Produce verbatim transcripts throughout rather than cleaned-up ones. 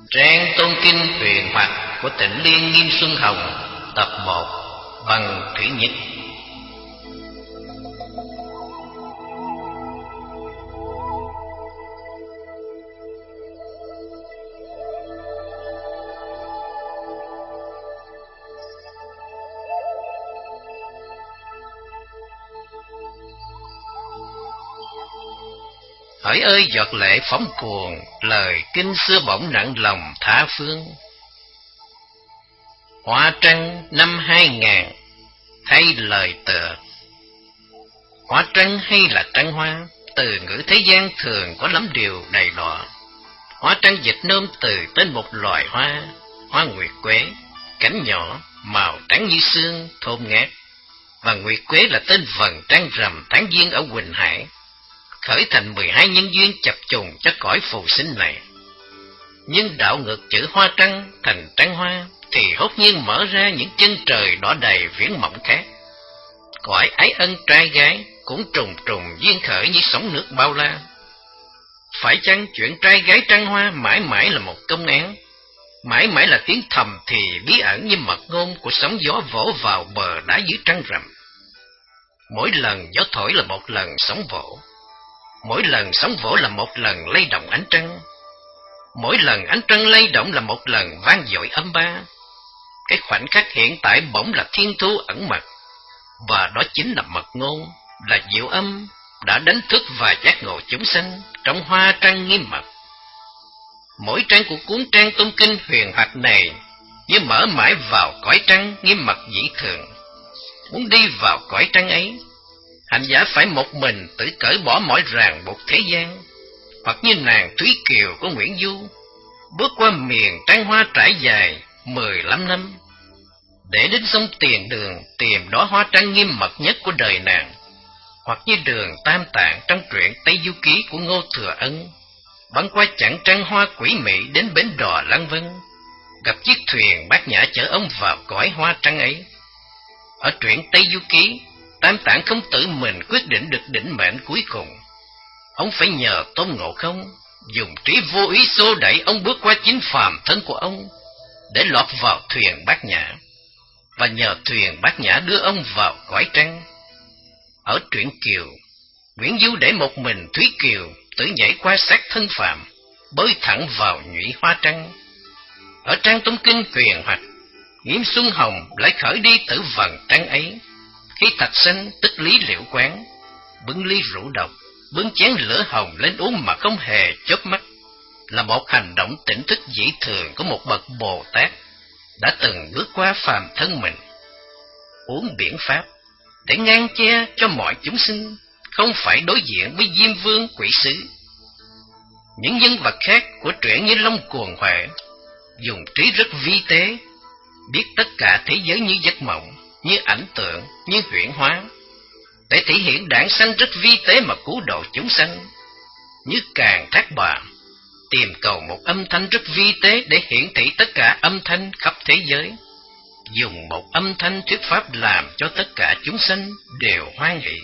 Trang Tôn Kinh Huyền Hoặc của Tịnh Liên Nghiêm Xuân Hồng, tập một, bằng Thủy Nhật. Hỡi ơi giọt lệ phóng cuồng, lời kinh xưa bỗng nặng lòng tha phương. Hoa Trăng năm hai ngàn, thay lời tựa. Hoa trăng hay là trăng hoa, từ ngữ thế gian thường có lắm điều đầy đọa. Hoa trăng dịch nôm từ tên một loài hoa, hoa nguyệt quế, cánh nhỏ, màu trắng như sương, thơm ngát. Và nguyệt quế là tên vầng trăng rằm tháng giêng ở Quỳnh Hải, khởi thành mười hai nhân duyên chập trùng cho cõi phù sinh này. Nhưng đạo ngược chữ hoa trăng thành trăng hoa, thì hốt nhiên mở ra những chân trời đỏ đầy viễn mộng khác. Cõi ái ân trai gái cũng trùng trùng duyên khởi như sóng nước bao la. Phải chăng chuyện trai gái trăng hoa mãi mãi là một công án, mãi mãi là tiếng thầm thì bí ẩn như mật ngôn của sóng gió vỗ vào bờ đá dưới trăng rằm. Mỗi lần gió thổi là một lần sóng vỗ, mỗi lần sóng vỗ là một lần lay động ánh trăng, mỗi lần ánh trăng lay động là một lần vang dội âm ba. Cái khoảnh khắc hiện tại bỗng là thiên thu ẩn mật, và đó chính là mật ngôn, là diệu âm đã đánh thức và giác ngộ chúng sanh trong hoa trăng nghiêm mật. Mỗi trang của cuốn Trang Tôn Kinh Huyền Hoặc này như mở mãi vào cõi trăng nghiêm mật dĩ thường. Muốn đi vào cõi trăng ấy, hành giả phải một mình tự cởi bỏ mọi ràng buộc thế gian, hoặc như nàng Thúy Kiều của Nguyễn Du, bước qua miền trăng hoa trải dài mười lăm năm, để đến sông Tiền Đường tìm đó hoa trăng nghiêm mật nhất của đời nàng. Hoặc như đường Tam Tạng trong truyện Tây Du Ký của Ngô Thừa Ân, băng qua chặng trăng hoa quỷ mị đến bến đò Lăng Vân, gặp chiếc thuyền Bát Nhã chở ông vào cõi hoa trăng ấy. Ở truyện Tây Du Ký, Tam Tạng không tự mình quyết định được định mệnh cuối cùng. Ông phải nhờ Tôn Ngộ Không dùng trí vô ý xô đẩy ông bước qua chính phàm thân của ông để lọt vào thuyền Bát Nhã, và nhờ thuyền Bát Nhã đưa ông vào cõi trăng. Ở truyện Kiều, Nguyễn Du để một mình Thúy Kiều tự nhảy qua xác thân phàm, bơi thẳng vào nhụy hoa trăng. Ở Trang Tôn Kinh Huyền Hoặc, Nghiêm Xuân Hồng lại khởi đi tử vầng trăng ấy, khi Thạch Sanh tức Lý Liệu Quán bưng ly rượu độc, bưng chén lửa hồng lên uống mà không hề chớp mắt, là một hành động tỉnh thức dĩ thường của một bậc Bồ Tát đã từng bước qua phàm thân mình. Uống biển pháp để ngăn che cho mọi chúng sinh không phải đối diện với Diêm Vương quỷ sứ. Những nhân vật khác của truyện như Long Cuồng Huệ dùng trí rất vi tế, biết tất cả thế giới như giấc mộng, như ảnh tượng, như huyễn hóa, để thể hiện đảng sanh rất vi tế mà cứu độ chúng sanh. Như Càng Thác Bà tìm cầu một âm thanh rất vi tế để hiển thị tất cả âm thanh khắp thế giới, dùng một âm thanh thuyết pháp làm cho tất cả chúng sanh đều hoan hỷ.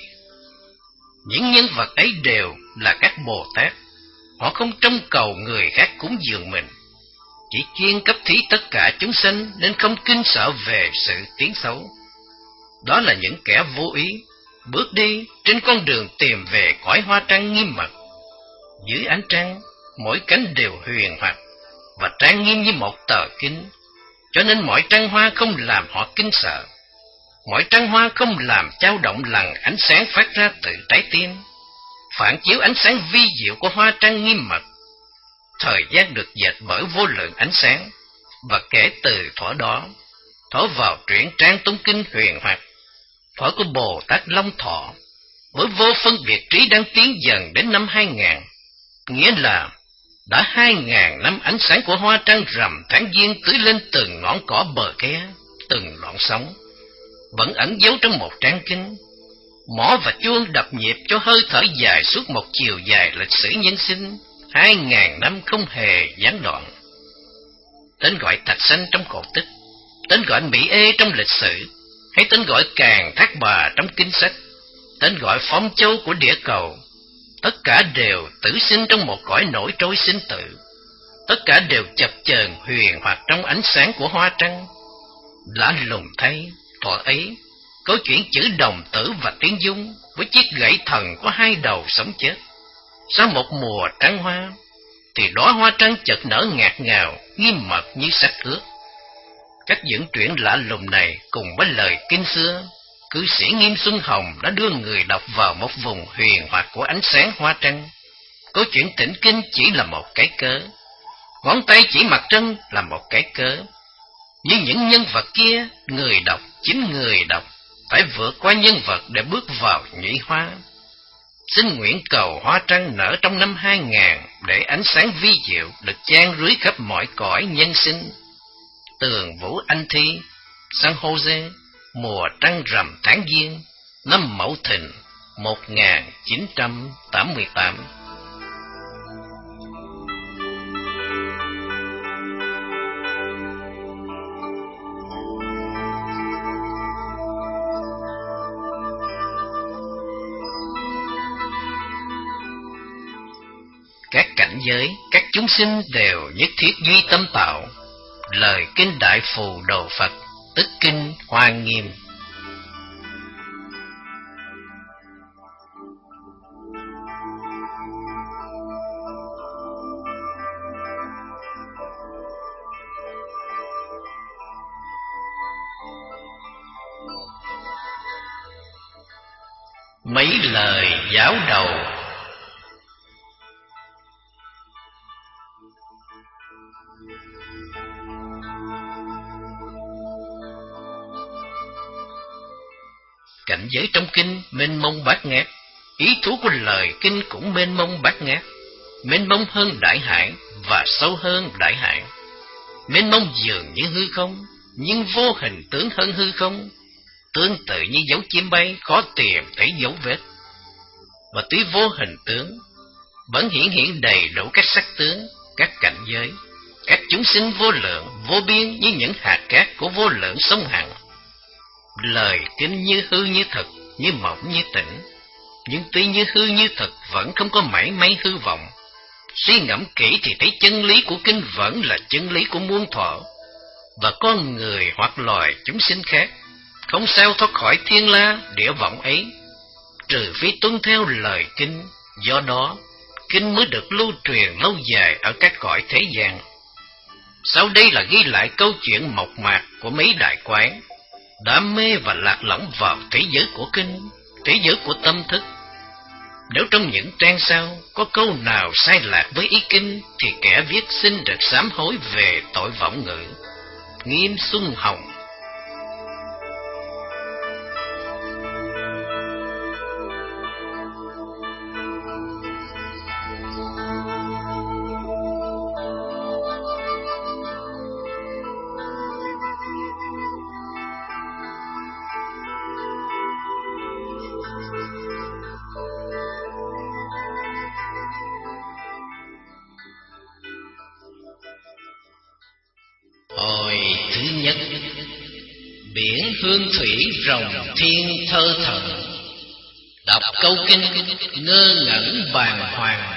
Những nhân vật ấy đều là các Bồ Tát, họ không trông cầu người khác cúng dường mình, chỉ chuyên cấp thí tất cả chúng sanh nên không kinh sợ về sự tiến xấu. Đó là những kẻ vô ý bước đi trên con đường tìm về cõi hoa trăng nghiêm mật. Dưới ánh trăng, mỗi cánh đều huyền hoặc và trang nghiêm như một tờ kinh, cho nên mọi trăng hoa không làm họ kinh sợ. Mọi trăng hoa không làm dao động lằn ánh sáng phát ra từ trái tim, phản chiếu ánh sáng vi diệu của hoa trăng nghiêm mật. Thời gian được dệt bởi vô lượng ánh sáng, và kể từ thuở đó, thuở vào truyện Trang Tôn Kinh Huyền Hoặc, thuở của Bồ Tát Long Thọ, với vô phân biệt trí đang tiến dần đến năm hai ngàn, nghĩa là đã hai ngàn năm ánh sáng của hoa trăng rằm tháng giêng tưới lên từng ngọn cỏ bờ khe, từng lọn sóng, vẫn ẩn giấu trong một trang kinh. Mõ và chuông đập nhịp cho hơi thở dài suốt một chiều dài lịch sử nhân sinh, hai ngàn năm không hề gián đoạn. Tên gọi Thạch Sanh trong cổ tích, tên gọi Mỹ Ê trong lịch sử, hay tên gọi Càng Thác Bà trong kinh sách, tên gọi Phong Châu của địa cầu, tất cả đều tử sinh trong một cõi nổi trôi sinh tử. tất cả đều chập chờn huyền hoặc trong ánh sáng của hoa trăng. Lạ lùng thay, thuở ấy, câu chuyện chữ đồng tử và tiếng dung với chiếc gậy thần có hai đầu sống chết. Sau một mùa trăng hoa, thì đóa hoa trăng chợt nở ngạt ngào, nghiêm mật như sách ước. Cách dẫn chuyển lạ lùng này cùng với lời kinh xưa, cư sĩ Nghiêm Xuân Hồng đã đưa người đọc vào một vùng huyền hoặc của ánh sáng hoa trăng. Câu chuyện tĩnh kinh chỉ là một cái cớ, ngón tay chỉ mặt trăng là một cái cớ. Như những nhân vật kia, người đọc, chính người đọc phải vượt qua nhân vật để bước vào nhụy hoa. Xin nguyện cầu hoa trăng nở trong năm hai nghìn để ánh sáng vi diệu được chan rưới khắp mọi cõi nhân sinh. Tường Vũ Anh Thi, San Jose, mùa trăng rằm tháng Giêng, năm Mậu Thìn, một nghìn chín trăm tám mươi tám. Các cảnh giới, các chúng sinh đều nhất thiết duy tâm tạo. Lời kinh Đại Phù Đồ Phật, tức kinh Hoa Nghiêm. Mấy lời giáo đầu. Cảnh giới trong kinh mênh mông bát ngát, ý thú của lời kinh cũng mênh mông bát ngát, mênh mông hơn đại hải và sâu hơn đại hải. Mênh mông dường như hư không, nhưng vô hình tướng hơn hư không, tương tự như dấu chim bay khó tìm thấy dấu vết. Và tuy vô hình tướng, vẫn hiển hiện đầy đủ các sắc tướng, các cảnh giới, các chúng sinh vô lượng, vô biên như những hạt cát của vô lượng sông Hằng. Lời kinh như hư như thật, như mộng như tỉnh, nhưng tuy như hư như thật vẫn không có mảy may hư vọng. Suy ngẫm kỹ thì thấy chân lý của kinh vẫn là chân lý của muôn thuở, và con người hoặc loài chúng sinh khác không sao thoát khỏi thiên la địa vọng ấy, trừ phi tuân theo lời kinh. Do đó, kinh mới được lưu truyền lâu dài ở các cõi thế gian. Sau đây là ghi lại câu chuyện mộc mạc của mấy đại quán đã mê và lạc lõng vào thế giới của kinh, thế giới của tâm thức. Nếu trong những trang sau có câu nào sai lạc với ý kinh, thì kẻ viết xin được sám hối về tội vọng ngữ. Nghiêm Xuân Hồng. Hồi thứ nhất, biển hương thủy rồng thiên thơ thần, đọc câu kinh ngơ ngẩn bàng hoàng.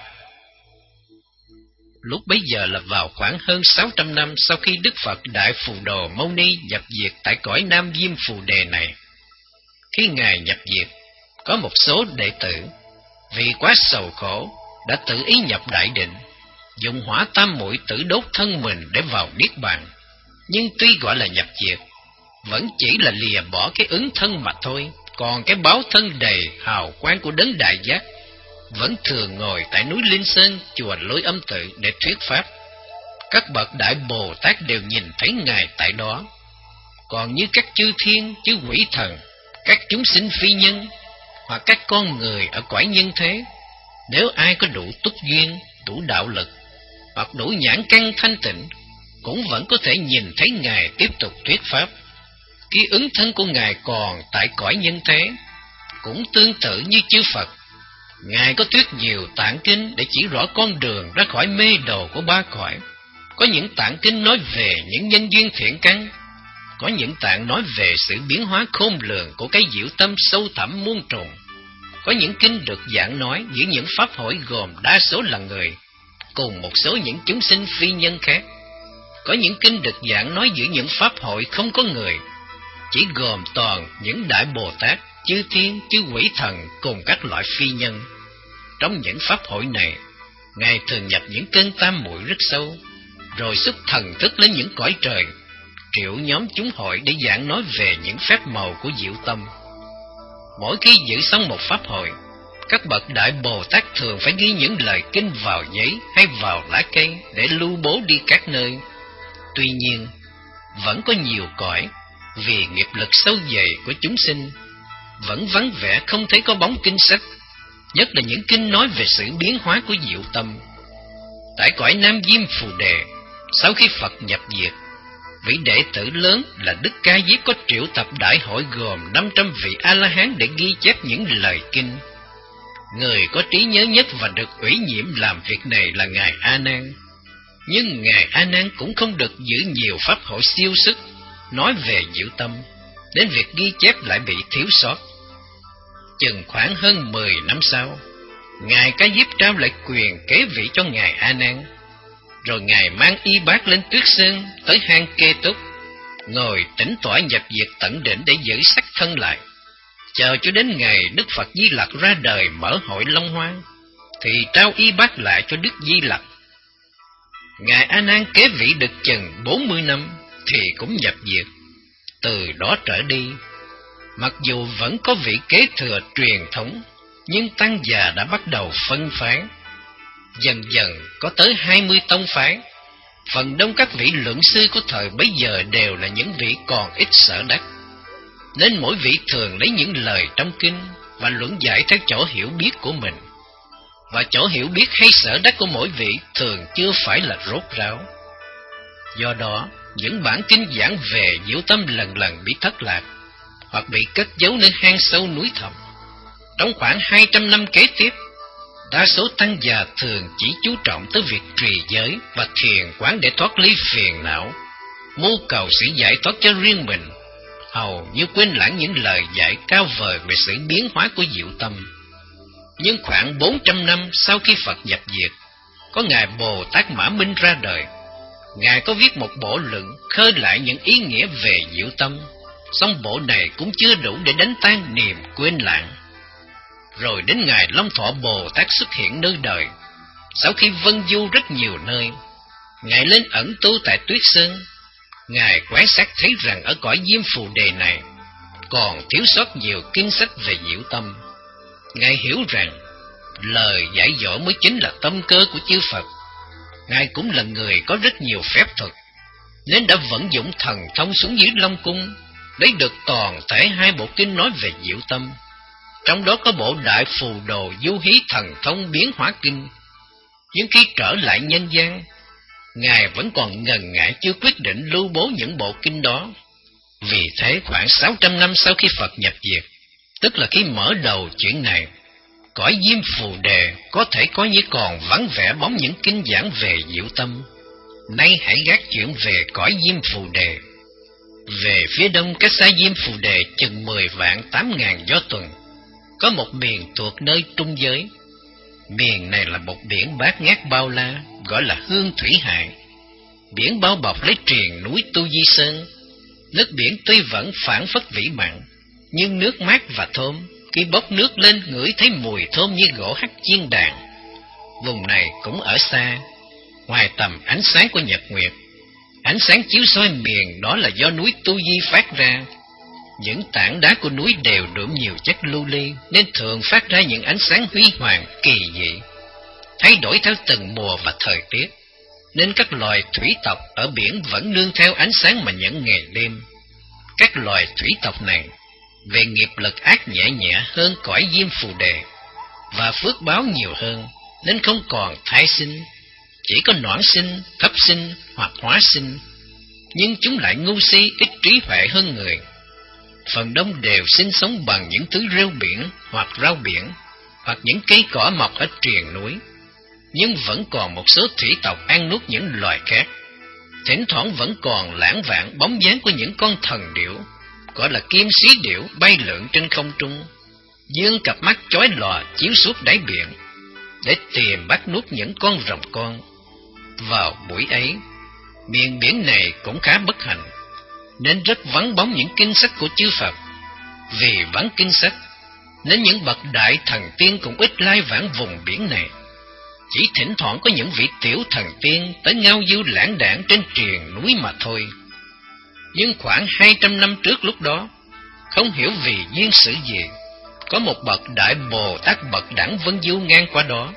Lúc bấy giờ là vào khoảng hơn sáu trăm năm sau khi Đức Phật Đại Phù Đồ Mâu Ni nhập diệt tại cõi Nam Diêm Phù Đề này. Khi Ngài nhập diệt, có một số đệ tử vì quá sầu khổ đã tự ý nhập đại định, dùng hỏa tam muội tử đốt thân mình để vào niết bàn. Nhưng tuy gọi là nhập diệt, vẫn chỉ là lìa bỏ cái ứng thân mà thôi, còn cái báo thân đầy hào quang của đấng đại giác vẫn thường ngồi tại núi Linh Sơn, chùa Lôi Âm Tự để thuyết pháp. Các bậc đại Bồ Tát đều nhìn thấy Ngài tại đó. Còn như các chư thiên, chư quỷ thần, các chúng sinh phi nhân, hoặc các con người ở cõi nhân thế, nếu ai có đủ túc duyên, đủ đạo lực, hoặc đủ nhãn căn thanh tịnh, cũng vẫn có thể nhìn thấy Ngài tiếp tục thuyết pháp. Khi ứng thân của Ngài còn tại cõi nhân thế, cũng tương tự như chư Phật, Ngài có thuyết nhiều tạng kinh để chỉ rõ con đường ra khỏi mê đồ của ba cõi. Có những tạng kinh nói về những nhân duyên thiện căn, có những tạng nói về sự biến hóa khôn lường của cái diệu tâm sâu thẳm muôn trùng. Có những kinh được giảng nói giữa những pháp hội gồm đa số là người, cùng một số những chúng sinh phi nhân khác. Có những kinh được giảng nói giữa những pháp hội không có người, chỉ gồm toàn những đại Bồ Tát, chư thiên, chư quỷ thần cùng các loại phi nhân. Trong những pháp hội này, Ngài thường nhập những cơn tam muội rất sâu, rồi xuất thần thức lên những cõi trời, triệu nhóm chúng hội để giảng nói về những phép màu của diệu tâm. Mỗi khi giữ xong một pháp hội, các bậc đại Bồ Tát thường phải ghi những lời kinh vào giấy hay vào lá cây để lưu bố đi các nơi. Tuy nhiên, vẫn có nhiều cõi, vì nghiệp lực sâu dày của chúng sinh, vẫn vắng vẻ không thấy có bóng kinh sách, nhất là những kinh nói về sự biến hóa của diệu tâm. Tại cõi Nam Diêm Phù Đề, sau khi Phật nhập diệt, vị đệ tử lớn là Đức Ca Diếp có triệu tập đại hội gồm năm trăm vị A-la-hán để ghi chép những lời kinh. Người có trí nhớ nhất và được ủy nhiệm làm việc này là Ngài A Nan. Nhưng Ngài A Nan cũng không được giữ nhiều pháp hội siêu sức nói về diệu tâm, đến việc ghi chép lại bị thiếu sót. Chừng khoảng hơn mười năm sau, Ngài Ca Diếp trao lại quyền kế vị cho Ngài A Nan, rồi Ngài mang y bát lên Tuyết Sơn tới hang Kê Túc, ngồi tĩnh tọa nhập diệt tận định để giữ sắc thân lại, chờ cho đến ngày Đức Phật Di Lặc ra đời mở hội Long Hoa, thì trao y bát lại cho Đức Di Lặc. Ngài A Nan kế vị được chừng bốn mươi năm thì cũng nhập diệt. Từ đó trở đi, mặc dù vẫn có vị kế thừa truyền thống, nhưng tăng già đã bắt đầu phân phái. Dần dần có tới hai mươi tông phái. Phần đông các vị luận sư của thời bấy giờ đều là những vị còn ít sở đắc, nên mỗi vị thường lấy những lời trong kinh và luận giải theo chỗ hiểu biết của mình. Và chỗ hiểu biết hay sở đắc của mỗi vị thường chưa phải là rốt ráo. Do đó, những bản kinh giảng về diệu tâm lần lần bị thất lạc, hoặc bị cất giấu nơi hang sâu núi thẳm. Trong khoảng hai trăm năm kế tiếp, đa số tăng già thường chỉ chú trọng tới việc trì giới và thiền quán để thoát ly phiền não, mưu cầu sự giải thoát cho riêng mình, hầu như quên lãng những lời dạy cao vời về sự biến hóa của diệu tâm. Nhưng khoảng bốn trăm năm sau khi Phật nhập diệt, có Ngài Bồ Tát Mã Minh ra đời. Ngài có viết một bộ luận khơi lại những ý nghĩa về diệu tâm, song bộ này cũng chưa đủ để đánh tan niềm quên lãng. Rồi đến Ngài Long Thọ Bồ Tát xuất hiện nơi đời. Sau khi vân du rất nhiều nơi, Ngài lên ẩn tu tại Tuyết Sơn. Ngài quan sát thấy rằng ở cõi Diêm Phù Đề này còn thiếu sót nhiều kinh sách về diệu tâm. Ngài hiểu rằng lời dạy dỗ mới chính là tâm cơ của chư Phật. Ngài cũng là người có rất nhiều phép thuật, nên đã vận dụng thần thông xuống dưới Long Cung, lấy được toàn thể hai bộ kinh nói về diệu tâm. Trong đó có bộ Đại Phù Đồ Du Hí Thần Thông Biến Hóa Kinh. Nhưng khi trở lại nhân gian, Ngài vẫn còn ngần ngại chưa quyết định lưu bố những bộ kinh đó. Vì thế khoảng sáu trăm năm sau khi Phật nhập diệt, tức là khi mở đầu chuyện này, cõi Diêm Phù Đề có thể có như còn vắng vẻ bóng những kinh giảng về diệu tâm. Nay hãy gác chuyện về cõi Diêm Phù Đề. Về phía đông cách xa Diêm Phù Đề chừng mười vạn tám ngàn gió tuần, có một miền thuộc nơi trung giới. Miền này là một biển bát ngát bao la, gọi là Hương Thủy Hải. Biển bao bọc lấy triền núi Tu Di Sơn. Nước biển tuy vẫn phảng phất vĩ mặn, nhưng nước mát và thơm. Khi bốc nước lên ngửi thấy mùi thơm như gỗ hắc chiên đàn. Vùng này cũng ở xa, ngoài tầm ánh sáng của nhật nguyệt. Ánh sáng chiếu soi miền đó là do núi Tu Di phát ra. Những tảng đá của núi đều đượm nhiều chất lưu ly, nên thường phát ra những ánh sáng huy hoàng kỳ dị, thay đổi theo từng mùa và thời tiết. Nên các loài thủy tộc ở biển vẫn nương theo ánh sáng mà nhẫn ngày đêm. Các loài thủy tộc này về nghiệp lực ác nhẹ nhẹ hơn cõi Diêm Phù Đề, và phước báo nhiều hơn, nên không còn thai sinh, chỉ có noãn sinh, thấp sinh hoặc hóa sinh. Nhưng chúng lại ngu si, ít trí huệ hơn người. Phần đông đều sinh sống bằng những thứ rêu biển hoặc rau biển, hoặc những cây cỏ mọc ở triền núi. Nhưng vẫn còn một số thủy tộc ăn nuốt những loài khác. Thỉnh thoảng vẫn còn lãng vảng bóng dáng của những con thần điểu, gọi là kim xí điểu, bay lượn trên không trung, dương cặp mắt chói lòa chiếu suốt đáy biển. để tìm bắt nuốt những con rồng con. Vào buổi ấy, miền biển này cũng khá bất hạnh, nên rất vắng bóng những kinh sách của chư Phật. Vì vắng kinh sách, nên những bậc đại thần tiên cũng ít lai vãng vùng biển này. Chỉ thỉnh thoảng có những vị tiểu thần tiên tới ngao du lãng đãng trên triền núi mà thôi. Nhưng khoảng hai trăm năm trước lúc đó, không hiểu vì duyên sự gì, có một bậc đại Bồ Tát bậc đẳng vân du ngang qua đó.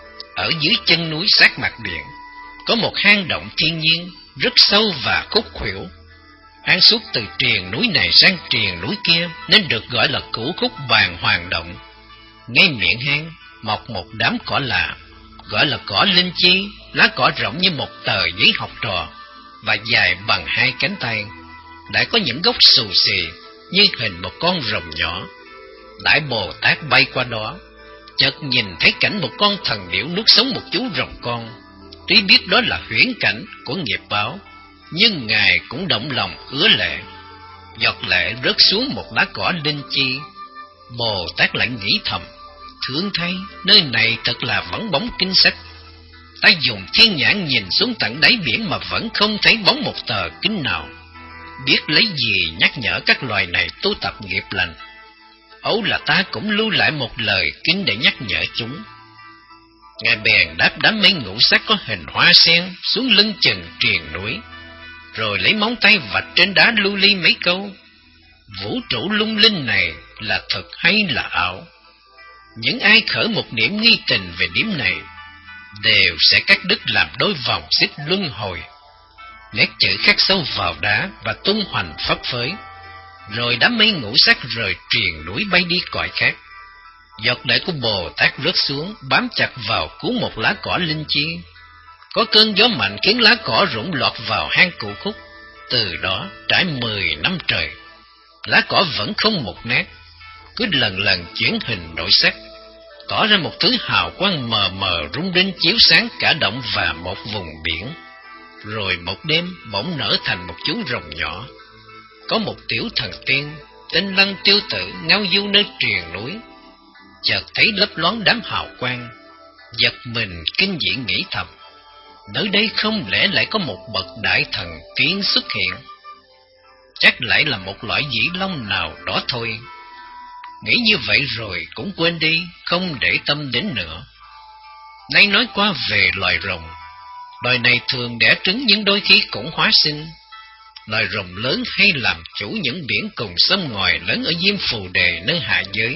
Ở dưới chân núi sát mặt biển, có một hang động thiên nhiên rất sâu và khúc khuỷu. Hang suốt từ triền núi này sang triền núi kia nên được gọi là cửu khúc bàng hoàng động. Ngay miệng hang mọc một đám cỏ lạ, gọi là cỏ linh chi, lá cỏ rộng như một tờ giấy học trò và dài bằng hai cánh tay, lại có những gốc xù xì như hình một con rồng nhỏ. Đại Bồ Tát bay qua đó, chợt nhìn thấy cảnh một con thần điểu nuốt sống một chú rồng con. Tuy biết đó là huyễn cảnh của nghiệp báo, nhưng Ngài cũng động lòng ứa lệ. Giọt lệ rớt xuống một lá cỏ linh chi. Bồ Tát lại nghĩ thầm, thương thay, nơi này thật là vắng bóng kinh sách. Ta dùng thiên nhãn nhìn xuống tận đáy biển mà vẫn không thấy bóng một tờ kinh nào. Biết lấy gì nhắc nhở các loài này tu tập nghiệp lành. Ấu là ta cũng lưu lại một lời kinh để nhắc nhở chúng. Ngài bèn đáp đám mây ngũ sắc có hình hoa sen xuống lưng chừng triền núi, rồi lấy móng tay vạch trên đá lưu ly mấy câu: vũ trụ lung linh này là thật hay là ảo? Những ai khởi một niệm nghi tình về điểm này đều sẽ cắt đứt làm đôi vòng xích luân hồi. Nét chữ khắc sâu vào đá và tung hoành phấp phới. Rồi đám mây ngũ sắc rời triền núi bay đi cõi khác. Giọt lệ của Bồ Tát rớt xuống, bám chặt vào cuốn một lá cỏ linh chi. Có cơn gió mạnh khiến lá cỏ rụng lọt vào hang cửu khúc. Từ đó trải mười năm trời, lá cỏ vẫn không một nát, cứ lần lần chuyển hình đổi sắc, tỏ ra một thứ hào quang mờ mờ rung rinh chiếu sáng cả động và một vùng biển. Rồi một đêm bỗng nở thành một chú rồng nhỏ. Có một tiểu thần tiên tên Lăng Tiêu Tự ngao du nơi triền núi, chợt thấy lấp loáng đám hào quang, giật mình kinh dị nghĩ thầm, nơi đây không lẽ lại có một bậc đại thần tiên xuất hiện? Chắc lại là một loại dĩ long nào đó thôi. Nghĩ như vậy rồi cũng quên đi, không để tâm đến nữa. Nay nói qua về loài rồng. Loài này thường đẻ trứng nhưng đôi khi cũng hóa sinh. Loài rồng lớn hay làm chủ những biển cùng sông ngòi lớn ở Diêm Phù Đề nơi hạ giới.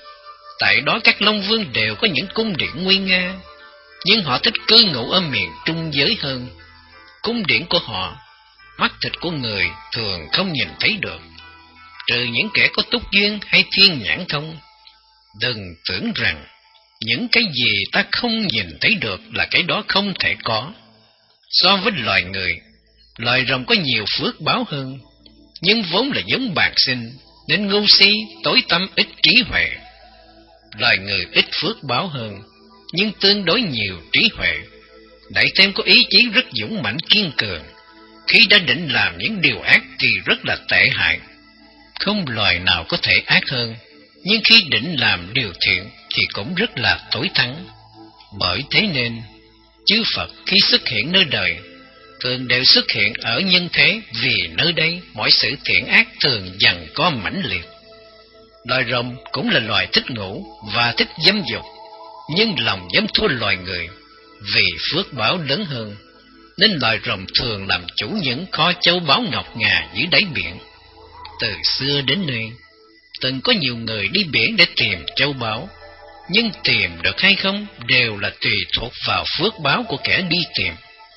Tại đó các Long Vương đều có những cung điện nguy nga, nhưng họ thích cư ngụ ở miền trung giới hơn. Cung điện của họ, mắt thịt của người thường không nhìn thấy được, trừ những kẻ có túc duyên hay thiên nhãn thông. Đừng tưởng rằng những cái gì ta không nhìn thấy được là cái đó không thể có. So với loài người, loài rồng có nhiều phước báo hơn, nhưng vốn là giống bạc sinh nên ngu si, tối tăm, ít trí huệ. Loài người ít phước báo hơn, nhưng tương đối nhiều trí huệ, lại thêm có ý chí rất dũng mãnh kiên cường. Khi đã định làm những điều ác thì rất là tệ hại. Không loài nào có thể ác hơn, nhưng khi định làm điều thiện thì cũng rất là tối thắng. Bởi thế nên, chư Phật khi xuất hiện nơi đời, thường đều xuất hiện ở nhân thế, vì nơi đây mọi sự thiện ác thường dần có mãnh liệt. Loài rồng cũng là loài thích ngủ và thích dâm dục, nhưng lòng dám thua loài người. Vì phước báo lớn hơn, nên loài rồng thường làm chủ những kho châu báu ngọc ngà dưới đáy biển. Từ xưa đến nay, từng có nhiều người đi biển để tìm châu báu, nhưng tìm được hay không đều là tùy thuộc vào phước báo của kẻ đi tìm.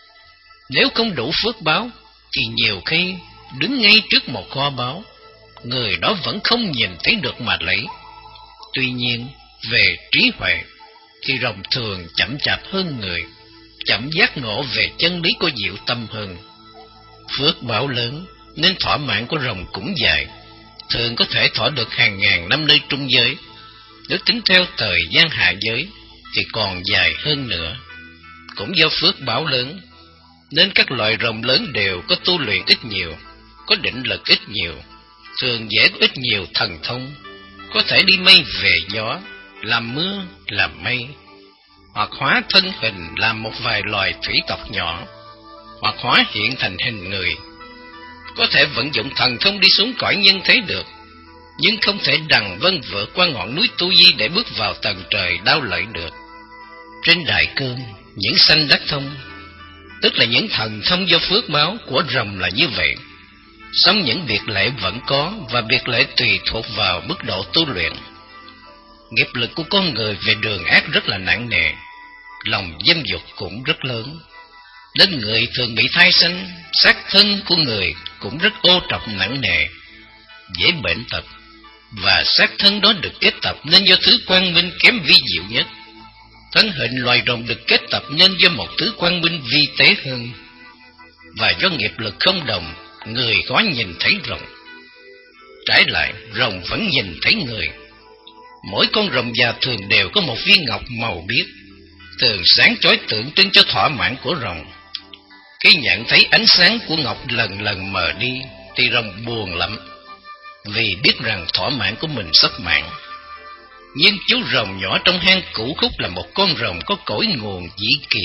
Nếu không đủ phước báo, thì nhiều khi đứng ngay trước một kho báu, người đó vẫn không nhìn thấy được mà lấy. Tuy nhiên, về trí huệ, thì rồng thường chậm chạp hơn người, chậm giác ngộ về chân lý của diệu tâm hơn. Phước báo lớn nên thọ mạng của rồng cũng dài, thường có thể thọ được hàng ngàn năm nơi trung giới. Nếu tính theo thời gian hạ giới thì còn dài hơn nữa. Cũng do phước báo lớn nên các loài rồng lớn đều có tu luyện ít nhiều, có định lực ít nhiều, thường dễ có ít nhiều thần thông, có thể đi mây về gió, làm mưa làm mây. hoặc hóa thân hình làm một vài loài thủy tộc nhỏ, hoặc hóa hiện thành hình người. Có thể vận dụng thần thông đi xuống cõi nhân thế được, nhưng không thể đằng vân vượt qua ngọn núi Tu Di để bước vào tầng trời đau lợi được. Trên đại cương, những sanh đắc thông, tức là những thần thông do phước báo của rồng là như vậy. Song những biệt lệ vẫn có, và biệt lệ tùy thuộc vào mức độ tu luyện. Nghiệp lực của con người về đường ác rất là nặng nề, lòng dâm dục cũng rất lớn, nên người thường bị thai sanh. Xác thân của người cũng rất ô trọc nặng nề, dễ bệnh tật, và xác thân đó được kết tập nên do thứ quang minh kém vi diệu nhất. Thân hình loài rồng được kết tập nên do một thứ quang minh vi tế hơn, và do nghiệp lực không đồng, người khó nhìn thấy rồng. Trái lại, rồng vẫn nhìn thấy người. Mỗi con rồng già thường đều có một viên ngọc màu biếc, thường sáng chói tượng trưng cho thỏa mãn của rồng. Khi nhận thấy ánh sáng của ngọc lần lần mờ đi, thì rồng buồn lắm, vì biết rằng thỏa mãn của mình sắp mãn. Nhưng chú rồng nhỏ trong hang cũ khúc là một con rồng có cội nguồn dĩ kỳ.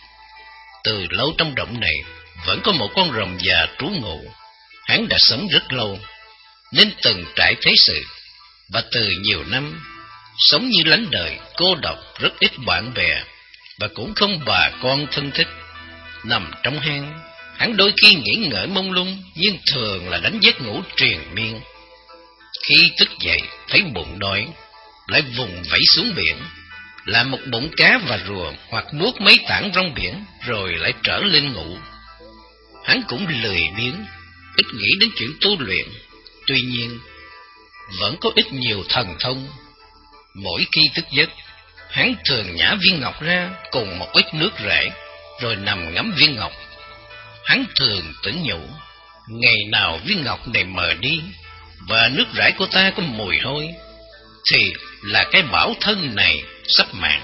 Từ lâu trong động này vẫn có một con rồng già trú ngụ. Hắn đã sống rất lâu, nên từng trải thế sự, và từ nhiều năm sống như lánh đời, cô độc, rất ít bạn bè, và cũng không bà con thân thích. Nằm trong hang, hắn đôi khi nghĩ ngợi mông lung, nhưng thường là đánh giấc ngủ triền miên. Khi thức dậy thấy bụng đói, lại vùng vẫy xuống biển, làm một bụng cá và rùa, hoặc nuốt mấy tảng rong biển, rồi lại trở lên ngủ. Hắn cũng lười biếng, ít nghĩ đến chuyện tu luyện. Tuy nhiên, vẫn có ít nhiều thần thông. Mỗi khi thức giấc, hắn thường nhả viên ngọc ra cùng một ít nước rải, rồi nằm ngắm viên ngọc. Hắn thường tưởng nhủ, ngày nào viên ngọc này mờ đi, và nước rải của ta có mùi hôi, thì là cái bảo thân này sắp mãn.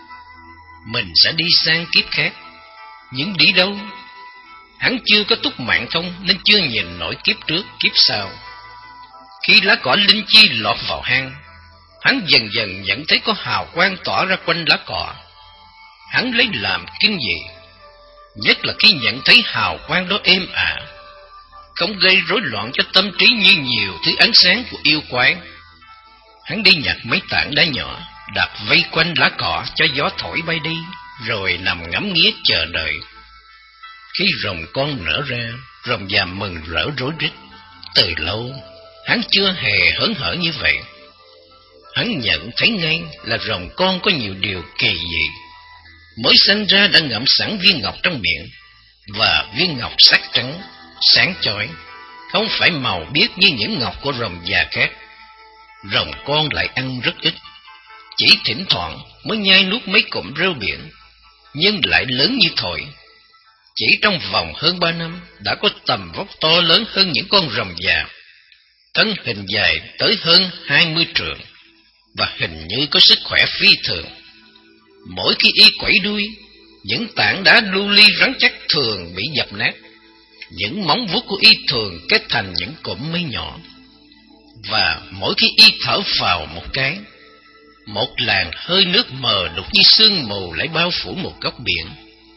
Mình sẽ đi sang kiếp khác. Nhưng đi đâu? Hắn chưa có túc mạng thông, nên chưa nhìn nổi kiếp trước, kiếp sau. Khi lá cỏ linh chi lọt vào hang, hắn dần dần nhận thấy có hào quang tỏa ra quanh lá cỏ. Hắn lấy làm kinh dị, nhất là khi nhận thấy hào quang đó êm ả, không gây rối loạn cho tâm trí như nhiều thứ ánh sáng của yêu quái. Hắn đi nhặt mấy tảng đá nhỏ, đặt vây quanh lá cỏ cho gió thổi bay đi, rồi nằm ngắm nghía chờ đợi. Khi rồng con nở ra, rồng già mừng rỡ rối rít. Từ lâu, hắn chưa hề hớn hở như vậy. Hắn nhận thấy ngay là rồng con có nhiều điều kỳ dị. Mới sinh ra đã ngậm sẵn viên ngọc trong miệng, và viên ngọc sắc trắng, sáng chói, không phải màu biếc như những ngọc của rồng già khác. Rồng con lại ăn rất ít, chỉ thỉnh thoảng mới nhai nuốt mấy cụm rêu biển, nhưng lại lớn như thổi. Chỉ trong vòng hơn ba năm đã có tầm vóc to lớn hơn những con rồng già. Thân hình dài tới hơn hai mươi trượng, và hình như có sức khỏe phi thường. Mỗi khi y quẩy đuôi, những tảng đá lưu ly rắn chắc thường bị dập nát. Những móng vuốt của y thường kết thành những cụm mây nhỏ. Và mỗi khi y thở vào một cái, một làn hơi nước mờ đục như sương mù lại bao phủ một góc biển.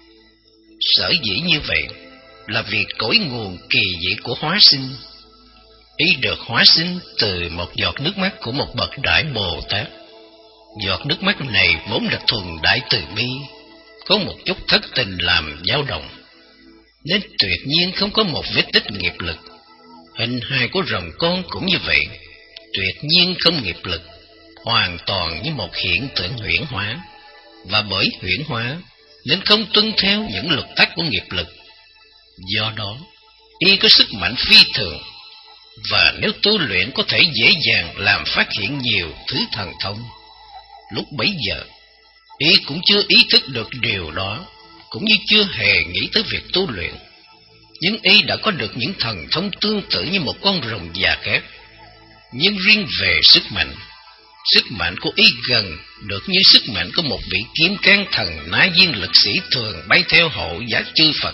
Sở dĩ như vậy là vì cội nguồn kỳ dị của hóa sinh. Y được hóa sinh từ một giọt nước mắt của một bậc đại Bồ Tát. Giọt nước mắt này vốn là thuần đại từ bi, có một chút thất tình làm dao động, nên tuyệt nhiên không có một vết tích nghiệp lực. Hình hài của rồng con cũng như vậy, tuyệt nhiên không nghiệp lực, hoàn toàn như một hiện tượng huyễn hóa, và bởi huyễn hóa nên không tuân theo những luật tắc của nghiệp lực. Do đó, y có sức mạnh phi thường, và nếu tu luyện có thể dễ dàng làm phát hiện nhiều thứ thần thông. Lúc bấy giờ, y cũng chưa ý thức được điều đó, cũng như chưa hề nghĩ tới việc tu luyện. Nhưng y đã có được những thần thông tương tự như một con rồng già khác. Nhưng riêng về sức mạnh, sức mạnh của y gần được như sức mạnh của một vị kiếm can thần ná viên lực sĩ thường bay theo hộ giá chư Phật.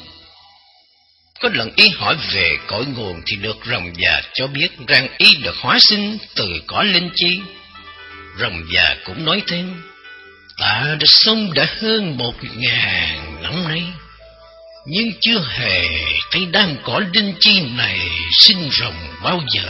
Có lần y hỏi về cội nguồn thì được rồng già cho biết rằng y được hóa sinh từ cỏ linh chi. Rồng già cũng nói thêm, Ta đã sống đã hơn một ngàn năm nay, nhưng chưa hề thấy đám cỏ linh chi này sinh rồng bao giờ.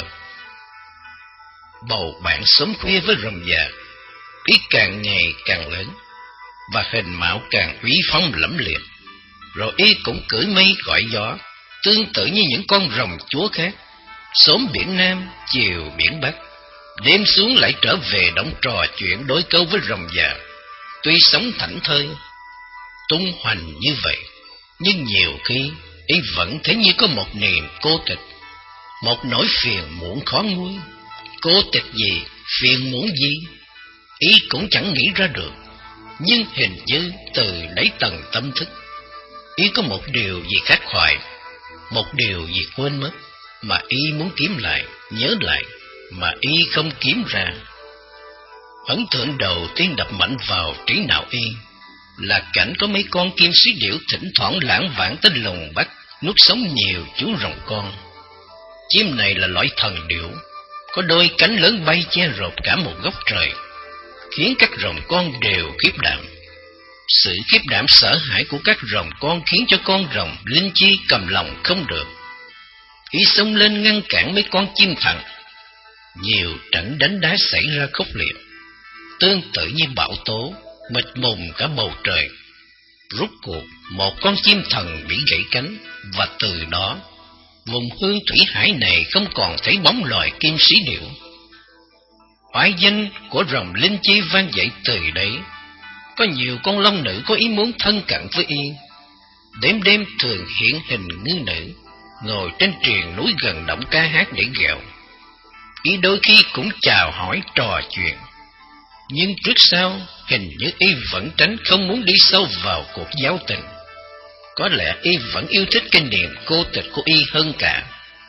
Bầu bạn sớm khuya với rồng già, ý càng ngày càng lớn, và hình mạo càng uy phong lẫm liệt. Rồi y cũng cưỡi mây gọi gió, tương tự như những con rồng chúa khác, sớm biển Nam, chiều biển Bắc, đêm xuống lại trở về đóng trò chuyện đối câu với rồng già. Tuy sống thảnh thơi, tung hoành như vậy, nhưng nhiều khi y vẫn thấy như có một niềm cô tịch, một nỗi phiền muộn khó nguôi. Cô tịch gì, phiền muộn gì, y cũng chẳng nghĩ ra được. Nhưng hình như từ đáy tầng tâm thức, y có một điều gì khác hoài, một điều gì quên mất, mà y muốn kiếm lại, nhớ lại, mà y không kiếm ra. Ấn tượng đầu tiên đập mạnh vào trí não y là cảnh có mấy con kim sĩ điểu thỉnh thoảng lãng vãng tới lùng bắt, nuốt sống nhiều chú rồng con. Chim này là loại thần điểu, có đôi cánh lớn bay che rộp cả một góc trời, khiến các rồng con đều khiếp đảm. Sự khiếp đảm sợ hãi của các rồng con khiến cho con rồng linh chi cầm lòng không được. Y xông lên ngăn cản mấy con chim thằn. Nhiều trận đánh đá xảy ra khốc liệt, tương tự như bão tố, mịt mùng cả bầu trời. Rốt cuộc một con chim thần bị gãy cánh, và từ đó vùng hương thủy hải này không còn thấy bóng loài kim sĩ điểu. Oai danh của rồng linh chi vang dậy từ đấy. Có nhiều con long nữ có ý muốn thân cận với y, đêm đêm thường hiện hình ngư nữ, ngồi trên triền núi gần động ca hát để ghẹo. Y đôi khi cũng chào hỏi trò chuyện, nhưng trước sau hình như y vẫn tránh không muốn đi sâu vào cuộc giao tình. Có lẽ y vẫn yêu thích cái niềm cô tịch của y hơn cả.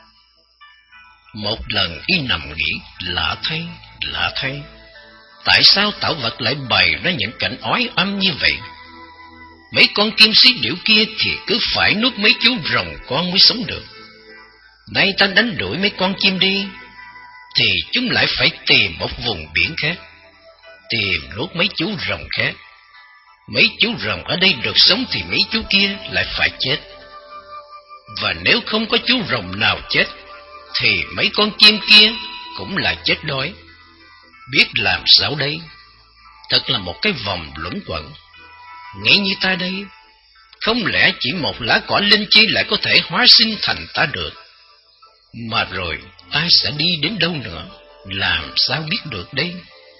Một lần y nằm nghĩ, lạ thay, lạ thay, tại sao tạo vật lại bày ra những cảnh oái âm như vậy? Mấy con kim sĩ điểu kia thì cứ phải nuốt mấy chú rồng con mới sống được. Nay ta đánh đuổi mấy con chim đi, thì chúng lại phải tìm một vùng biển khác, tìm nuốt mấy chú rồng khác. Mấy chú rồng ở đây được sống thì mấy chú kia lại phải chết. Và nếu không có chú rồng nào chết, thì mấy con chim kia cũng là chết đói. Biết làm sao đây? Thật là một cái vòng luẩn quẩn. Nghĩ như ta đây, không lẽ chỉ một lá cỏ linh chi lại có thể hóa sinh thành ta được? Mà rồi ai sẽ đi đến đâu nữa? Làm sao biết được đây?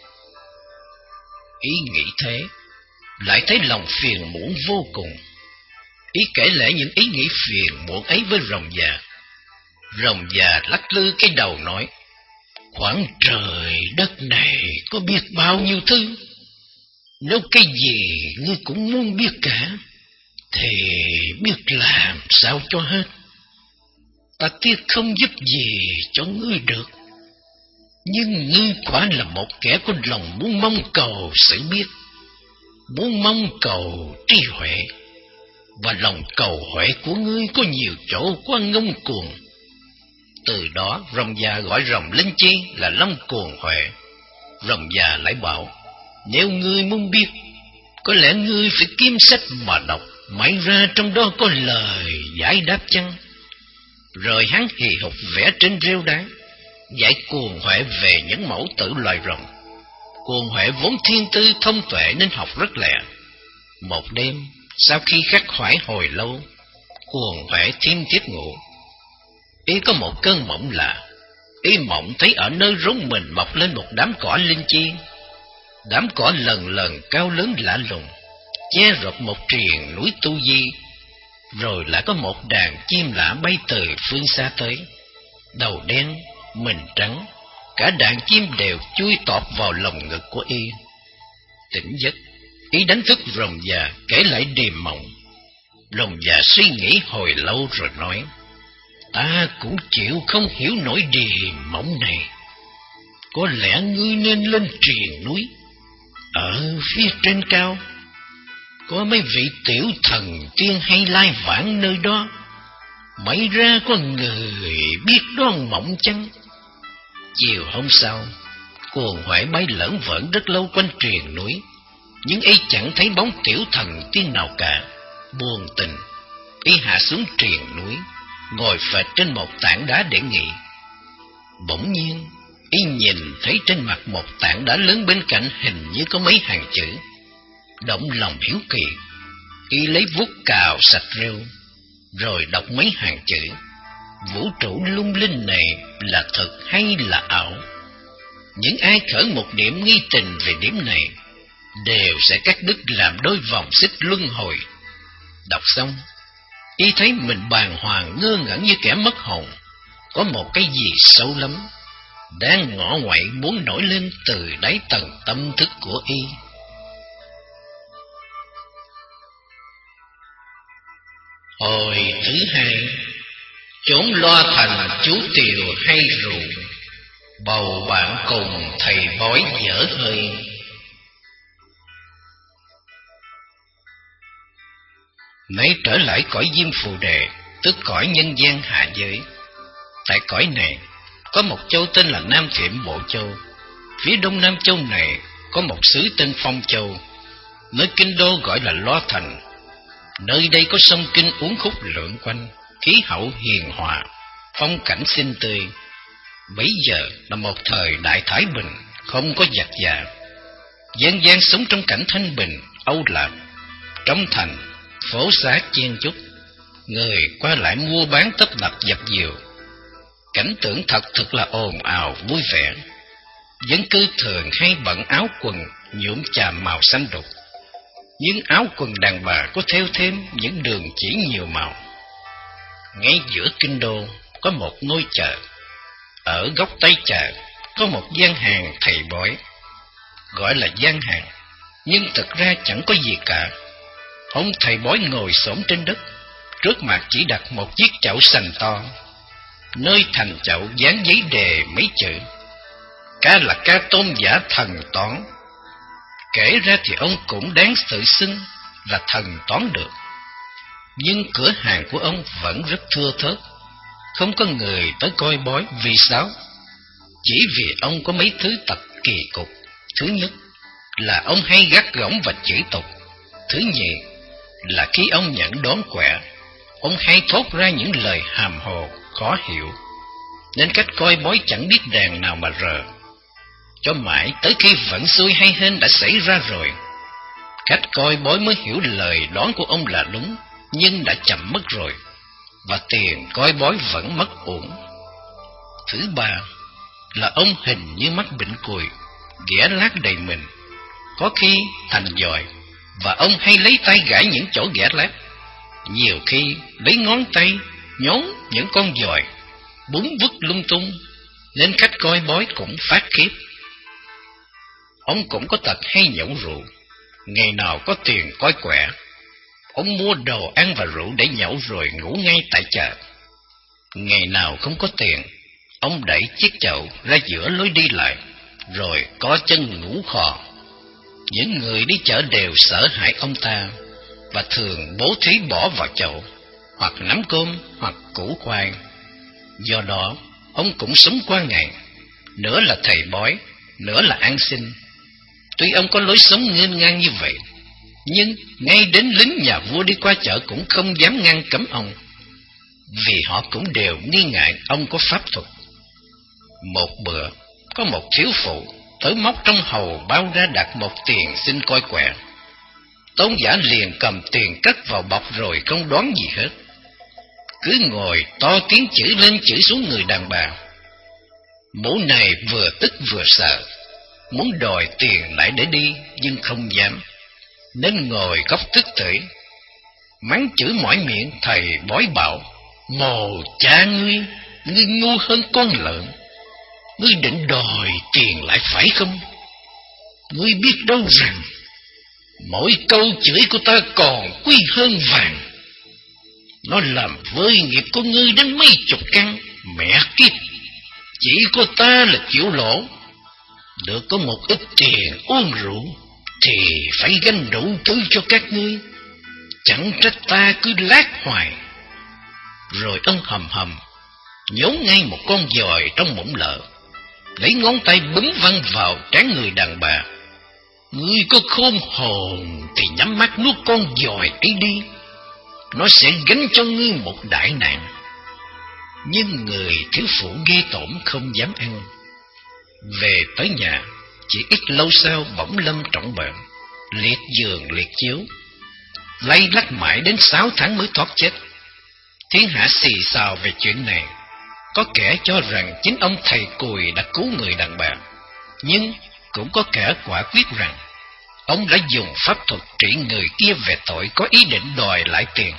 Ý nghĩ thế, lại thấy lòng phiền muộn vô cùng. Ý kể lể những ý nghĩ phiền muộn ấy với rồng già. Rồng già lắc lư cái đầu nói: khoảng trời đất này có biết bao nhiêu thứ, nếu cái gì ngươi cũng muốn biết cả, thì biết làm sao cho hết. Ta tiếc không giúp gì cho ngươi được, nhưng ngươi quả là một kẻ có lòng muốn mong cầu sự biết, muốn mong cầu trí huệ, và lòng cầu huệ của ngươi có nhiều chỗ quá ngông cuồng. Từ đó rồng già gọi rồng linh chi là long cuồng huệ. Rồng già lại bảo: nếu ngươi muốn biết, có lẽ ngươi phải kiếm sách mà đọc, may ra trong đó có lời giải đáp chăng? Rồi hắn hì hục vẽ trên rêu đá, dạy cuồng huệ về những mẫu tử loài rồng. Cuồng huệ vốn thiên tư thông tuệ nên học rất lẹ. Một đêm, sau khi khắc khoải hồi lâu, cuồng huệ thiêm thiếp ngủ. Y có một cơn mộng lạ. Y mộng thấy ở nơi rốn mình mọc lên một đám cỏ linh chi. Đám cỏ lần lần cao lớn lạ lùng, che rộp một triền núi tu di. Rồi lại có một đàn chim lạ bay từ phương xa tới, đầu đen, mình trắng. Cả đàn chim đều chui tọt vào lồng ngực của y. Tỉnh giấc, y đánh thức rồng già kể lại điềm mộng. Rồng già suy nghĩ hồi lâu rồi nói: ta cũng chịu không hiểu nổi điềm mộng này. Có lẽ ngươi nên lên triền núi. Ở phía trên cao có mấy vị tiểu thần tiên hay lai vãng nơi đó, may ra có người biết đoan mộng chăng? Chiều hôm sau, cuồng huệ bay lởn vởn rất lâu quanh triền núi, nhưng y chẳng thấy bóng tiểu thần tiên nào cả. Buồn tình, y hạ xuống triền núi, ngồi phệt trên một tảng đá để nghỉ. Bỗng nhiên, y nhìn thấy trên mặt một tảng đá lớn bên cạnh hình như có mấy hàng chữ. Động lòng hiếu kỳ, y lấy vuốt cào sạch rêu, rồi đọc mấy hàng chữ. Vũ trụ lung linh này là thật hay là ảo? Những ai khởi một điểm nghi tình về điểm này đều sẽ cắt đứt làm đôi vòng xích luân hồi. Đọc xong, y thấy mình bàng hoàng ngơ ngẩn như kẻ mất hồn. Có một cái gì sâu lắm đang ngọ nguậy muốn nổi lên từ đáy tầng tâm thức của y. Hồi thứ hai, chốn loa thành chú tiều hay rượu, bầu bạn cùng thầy bói dở hơi. Nãy trở lại cõi Diêm Phù Đề, tức cõi nhân gian hạ giới. Tại cõi này có một châu tên là Nam Thiểm Bộ Châu. Phía đông nam châu này có một xứ tên Phong Châu, nơi kinh đô gọi là Loa Thành. Nơi đây có sông Kinh uốn khúc lượn quanh, khí hậu hiền hòa, phong cảnh xinh tươi. Bấy giờ là một thời đại thái bình, không có giặc già. Dân gian sống trong cảnh thanh bình, âu lạc. Trong thành, phố xá chen chúc, người qua lại mua bán tấp nập dập dìu. Cảnh tượng thật thực là ồn ào vui vẻ. Dân cư thường hay bận áo quần nhuộm chàm màu xanh đục, nhưng áo quần đàn bà có thêu thêm những đường chỉ nhiều màu. Ngay giữa kinh đô có một ngôi chợ. Ở góc tây chợ có một gian hàng thầy bói, gọi là gian hàng, nhưng thực ra chẳng có gì cả. Ông thầy bói ngồi xổm trên đất, trước mặt chỉ đặt một chiếc chậu sành to. Nơi thành chậu dán giấy đề mấy chữ: ca là ca tôn giả thần toán. Kể ra thì ông cũng đáng tự xưng là thần toán được, nhưng cửa hàng của ông vẫn rất thưa thớt, không có người tới coi bói. Vì sao? Chỉ vì ông có mấy thứ tật kỳ cục. Thứ nhất là ông hay gắt gỏng và chửi tục. Thứ nhì là khi ông nhận đón quẻ, ông hay thốt ra những lời hàm hồ khó hiểu, nên cách coi bói chẳng biết đàn nào mà rờ. Cho mãi tới khi vận xui hay hên đã xảy ra rồi, cách coi bói mới hiểu lời đoán của ông là đúng, nhưng đã chậm mất rồi, và tiền coi bói vẫn mất uổng. Thứ ba là ông hình như mắc bệnh cùi, ghẻ lát đầy mình, có khi thành dòi, và ông hay lấy tay gãi những chỗ ghẻ lát. Nhiều khi lấy ngón tay nhón những con dòi, búng vứt lung tung, nên khách coi bói cũng phát khiếp. Ông cũng có tật hay nhậu rượu. Ngày nào có tiền coi quẻ, ông mua đồ ăn và rượu để nhậu rồi ngủ ngay tại chợ. Ngày nào không có tiền, ông đẩy chiếc chậu ra giữa lối đi lại, rồi có chân ngủ khò. Những người đi chợ đều sợ hãi ông ta, và thường bố thí bỏ vào chậu, hoặc nắm cơm, hoặc củ khoai. Do đó, ông cũng sống qua ngày, nửa là thầy bói, nửa là ăn xin. Tuy ông có lối sống nghênh ngang như vậy, nhưng ngay đến lính nhà vua đi qua chợ cũng không dám ngăn cấm ông, vì họ cũng đều nghi ngại ông có pháp thuật. Một bữa, có một thiếu phụ tới móc trong hầu bao ra đặt một tiền xin coi quẻ. Tôn giả liền cầm tiền cất vào bọc rồi không đoán gì hết, cứ ngồi to tiếng chửi lên chửi xuống người đàn bà. Mụ này vừa tức vừa sợ, muốn đòi tiền lại để đi nhưng không dám, nên ngồi khóc tức tưởi, mắng chửi mỏi miệng. Thầy bói bảo: mồ cha ngươi, ngươi ngu hơn con lợn, ngươi định đòi tiền lại phải không? Ngươi biết đâu rằng mỗi câu chửi của ta còn quý hơn vàng. Nó làm vơi nghiệp của ngươi đến mấy chục căn. Mẹ kiếp, chỉ có ta là chịu lỗ, được có một ít tiền uống rượu thì phải gánh đủ thứ cho các ngươi. Chẳng trách ta cứ lát hoài. Rồi ông hầm hầm nhốn ngay một con dòi trong muỗng lợ, lấy ngón tay búng văng vào trán người đàn bà. Ngươi có khôn hồn thì nhắm mắt nuốt con giòi ấy đi, nó sẽ gánh cho ngươi một đại nạn. Nhưng người thiếu phụ ghê tởm không dám ăn. Về tới nhà, chỉ ít lâu sau bỗng lâm trọng bệnh, liệt giường liệt chiếu, lay lắc mãi đến sáu tháng mới thoát chết. Thiên hạ xì xào về chuyện này. Có kẻ cho rằng chính ông thầy cùi đã cứu người đàn bà, nhưng cũng có kẻ quả quyết rằng ông đã dùng pháp thuật trị người kia về tội có ý định đòi lại tiền.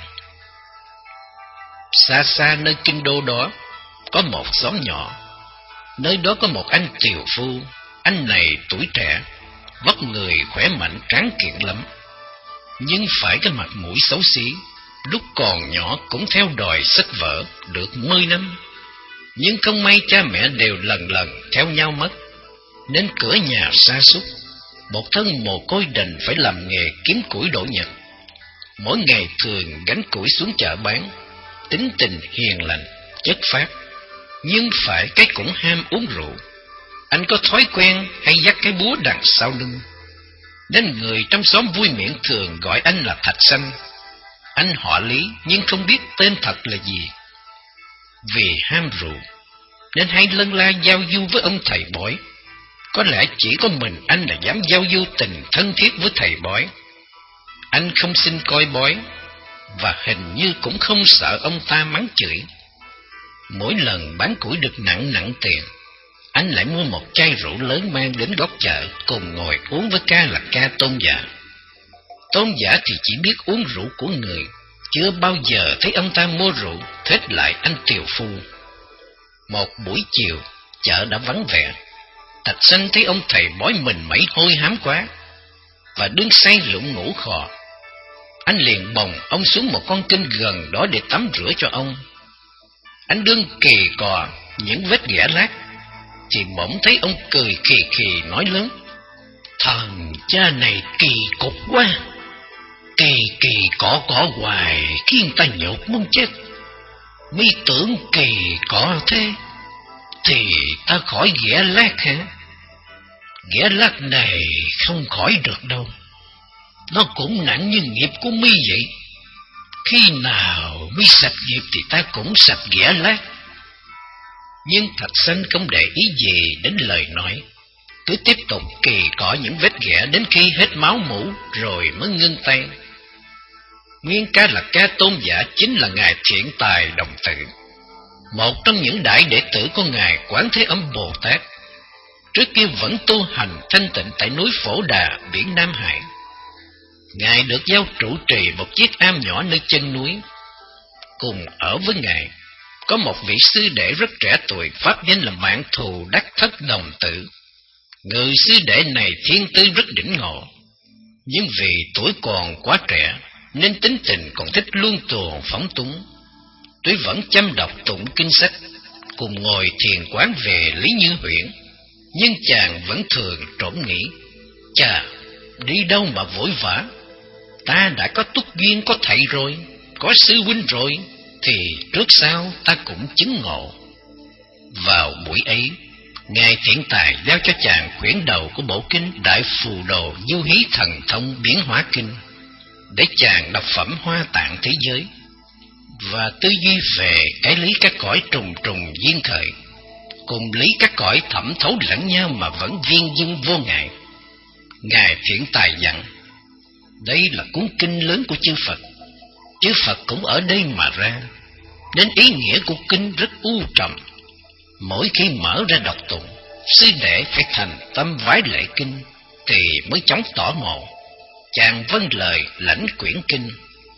Xa xa nơi kinh đô đó có một xóm nhỏ. Nơi đó có một anh tiều phu. Anh này tuổi trẻ, vóc người khỏe mạnh tráng kiện lắm, nhưng phải cái mặt mũi xấu xí. Lúc còn nhỏ cũng theo đòi sách vở được mười năm, nhưng không may cha mẹ đều lần lần theo nhau mất, nên cửa nhà sa sút. Một thân mồ côi đành phải làm nghề kiếm củi đổ nhật. Mỗi ngày thường gánh củi xuống chợ bán. Tính tình hiền lành, chất phác, nhưng phải cái cũng ham uống rượu. Anh có thói quen hay dắt cái búa đằng sau lưng, nên người trong xóm vui miệng thường gọi anh là Thạch Sanh. Anh họ Lý nhưng không biết tên thật là gì. Vì ham rượu nên hay lân la giao du với ông thầy bói. Có lẽ chỉ có mình anh là dám giao du tình thân thiết với thầy bói. Anh không xin coi bói, và hình như cũng không sợ ông ta mắng chửi. Mỗi lần bán củi được nặng nặng tiền, anh lại mua một chai rượu lớn mang đến góc chợ, cùng ngồi uống với ca là ca Tôn Giả. Tôn Giả thì chỉ biết uống rượu của người, chưa bao giờ thấy ông ta mua rượu thết lại anh tiều phu. Một buổi chiều, chợ đã vắng vẻ. Thạch Sanh thấy ông thầy bói mình mẩy hôi hám quá, và đương say lụng ngủ khò. Anh liền bồng ông xuống một con kênh gần đó để tắm rửa cho ông. Anh đương kỳ cò những vết ghẻ lát, thì bỗng thấy ông cười khì khì nói lớn: "Thằng cha này kỳ cục quá, kỳ kỳ cỏ cỏ hoài khiến ta nhột muốn chết. Mi tưởng kỳ cỏ thế thì ta khỏi ghẻ lát hả? Ghẻ lát này không khỏi được đâu. Nó cũng nặng như nghiệp của mi vậy. Khi nào mi sạch nghiệp thì ta cũng sạch ghẻ lát." Nhưng Thạch Sanh không để ý gì đến lời nói, cứ tiếp tục kỳ cọ những vết ghẻ đến khi hết máu mủ rồi mới ngưng tay. Nguyên ca là ca Tôn Giả chính là ngài Thiện Tài Đồng Tự, một trong những đại đệ tử của ngài Quán Thế Âm Bồ Tát. Trước kia vẫn tu hành thanh tịnh tại núi Phổ Đà, biển Nam Hải. Ngài được giao trụ trì một chiếc am nhỏ nơi chân núi. Cùng ở với ngài có một vị sư đệ rất trẻ tuổi, pháp danh là Mạn Thù Đắc Thất Đồng Tự. Người sư đệ này thiên tư rất đỉnh ngộ, nhưng vì tuổi còn quá trẻ nên tính tình còn thích luông tuồng phóng túng. Tuy vẫn chăm đọc tụng kinh sách, cùng ngồi thiền quán về Lý Như Huyễn, nhưng chàng vẫn thường trộm nghĩ: "Chà, đi đâu mà vội vã? Ta đã có túc duyên, có thầy rồi, có sư huynh rồi, thì trước sau ta cũng chứng ngộ." Vào buổi ấy, ngài Thiện Tài giao cho chàng quyển đầu của bộ kinh Đại Phù Đồ Du Hí Thần Thông Biến Hóa Kinh, để chàng đọc phẩm Hoa Tạng thế giới và tư duy về cái lý các cõi trùng trùng duyên khởi, cùng lý các cõi thẩm thấu lẫn nhau mà vẫn viên dung vô ngại. Ngài Thiện Tài dặn: đây là cuốn kinh lớn của chư Phật, chư Phật cũng ở đây mà ra, nên ý nghĩa của kinh rất u trầm. Mỗi khi mở ra đọc tụng, sư đệ phải thành tâm vái lễ kinh thì mới chóng tỏ ngộ. Chàng vâng lời lãnh quyển kinh.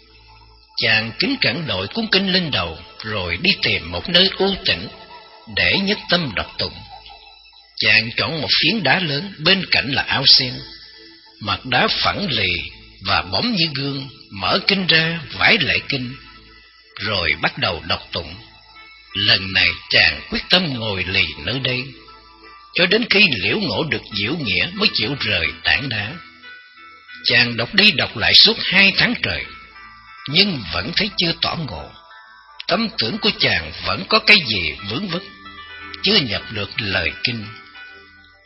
Chàng kính cẩn đội cuốn kinh lên đầu, rồi đi tìm một nơi u tĩnh để nhất tâm đọc tụng. Chàng chọn một phiến đá lớn, bên cạnh là ao sen, mặt đá phẳng lì và bóng như gương, mở kinh ra vái lễ kinh, rồi bắt đầu đọc tụng. Lần này chàng quyết tâm ngồi lì nơi đây, cho đến khi liễu ngộ được diệu nghĩa mới chịu rời tảng đá. Chàng đọc đi đọc lại suốt hai tháng trời, nhưng vẫn thấy chưa tỏ ngộ. Tâm tưởng của chàng vẫn có cái gì vướng vức, chưa nhập được lời kinh.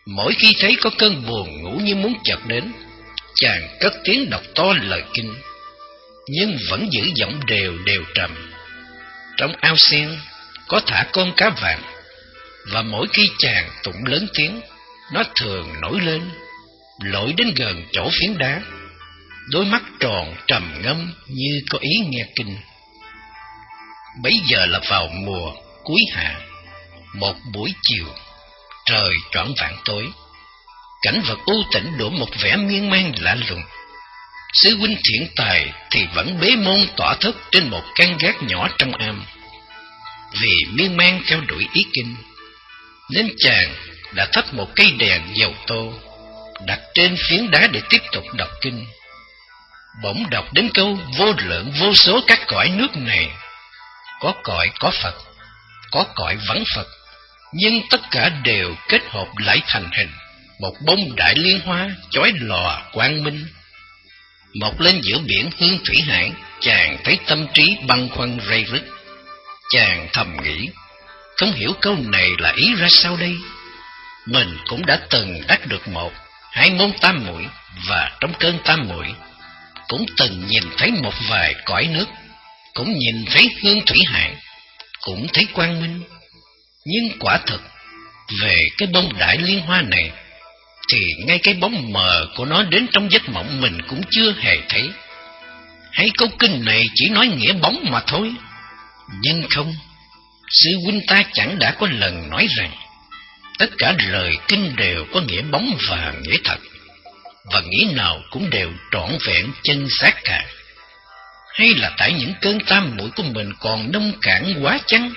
Mỗi khi thấy có cơn buồn ngủ như muốn chợt đến, chàng cất tiếng đọc to lời kinh, nhưng vẫn giữ giọng đều đều trầm. Trong ao sen có thả con cá vàng, và mỗi khi chàng tụng lớn tiếng, nó thường nổi lên, lội đến gần chỗ phiến đá, đôi mắt tròn trầm ngâm như có ý nghe kinh. Bấy giờ là vào mùa cuối hạ, một buổi chiều, trời choạng vạng tối, cảnh vật u tĩnh đổ một vẻ miên man lạ lùng. Sư huynh thiện tài thì vẫn bế môn tỏa thức trên một căn gác nhỏ trong am. Vì miên man theo đuổi ý kinh, nên chàng đã thắp một cây đèn dầu tô đặt trên phiến đá để tiếp tục đọc kinh. Bỗng đọc đến câu vô lượng vô số các cõi nước này, có cõi có Phật, có cõi vắng Phật, nhưng tất cả đều kết hợp lại thành hình một bông đại liên hoa chói lòa quang minh. Mọc lên giữa biển Hương Thủy Hải, chàng thấy tâm trí băn khoăn rây rứt. Chàng thầm nghĩ, không hiểu câu này là ý ra sao đây. Mình cũng đã từng đắc được một, hai môn tam muội, và trong cơn tam muội cũng từng nhìn thấy một vài cõi nước, cũng nhìn thấy Hương Thủy Hải, cũng thấy quang minh. Nhưng quả thực, về cái bông đại liên hoa này, thì ngay cái bóng mờ của nó đến trong giấc mộng mình cũng chưa hề thấy. Hay câu kinh này chỉ nói nghĩa bóng mà thôi? Nhưng không, sư huynh ta chẳng đã có lần nói rằng tất cả lời kinh đều có nghĩa bóng và nghĩa thật, và nghĩa nào cũng đều trọn vẹn chân xác cả. Hay là tại những cơn tam muội của mình còn nông cạn quá chăng?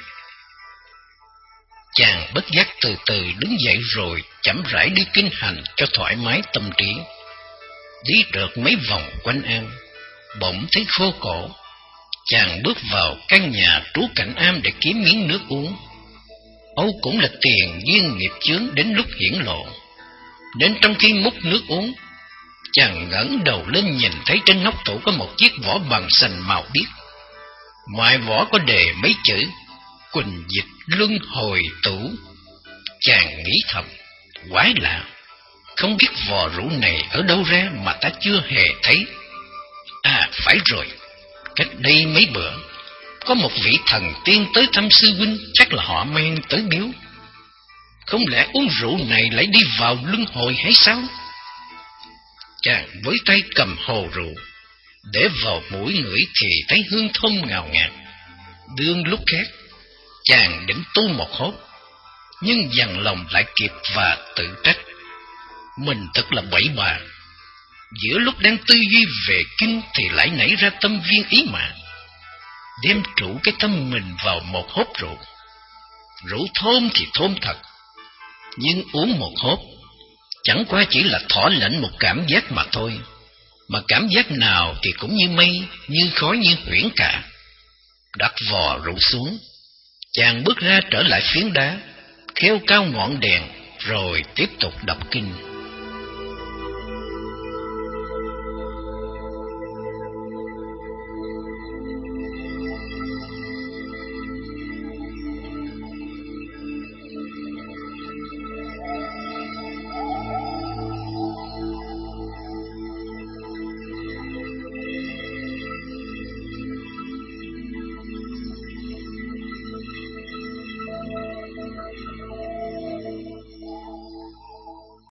Chàng bất giác từ từ đứng dậy rồi chậm rãi đi kinh hành cho thoải mái tâm trí. Đi được mấy vòng quanh am, bỗng thấy khô cổ. Chàng bước vào căn nhà trú cạnh am để kiếm miếng nước uống. Âu cũng là tiền duyên nghiệp chướng đến lúc hiển lộ, đến trong khi múc nước uống, chàng ngẩng đầu lên nhìn thấy trên nóc tủ có một chiếc vỏ bằng sành màu biếc. Ngoài vỏ có đề mấy chữ Quỳnh dịch luân hồi tủ. Chàng nghĩ thầm, quái lạ, không biết vò rượu này ở đâu ra mà ta chưa hề thấy. À phải rồi, cách đây mấy bữa có một vị thần tiên tới thăm sư huynh, chắc là họ mang tới biếu. Không lẽ uống rượu này lại đi vào luân hồi hay sao? Chàng với tay cầm hồ rượu, để vào mũi ngửi thì thấy hương thơm ngào ngạt. Đương lúc khác, chàng định tu một hốt, nhưng dằn lòng lại kịp và tự trách. Mình thật là bậy bạ, giữa lúc đang tư duy về kinh thì lại nảy ra tâm viên ý mạng, đem trụ cái tâm mình vào một hốt rượu. Rượu thơm thì thơm thật, nhưng uống một hốt chẳng qua chỉ là thỏa lãnh một cảm giác mà thôi, mà cảm giác nào thì cũng như mây, như khói, như huyễn cả. Đặt vò rượu xuống, chàng bước ra trở lại phiến đá, khêu cao ngọn đèn, rồi tiếp tục đọc kinh.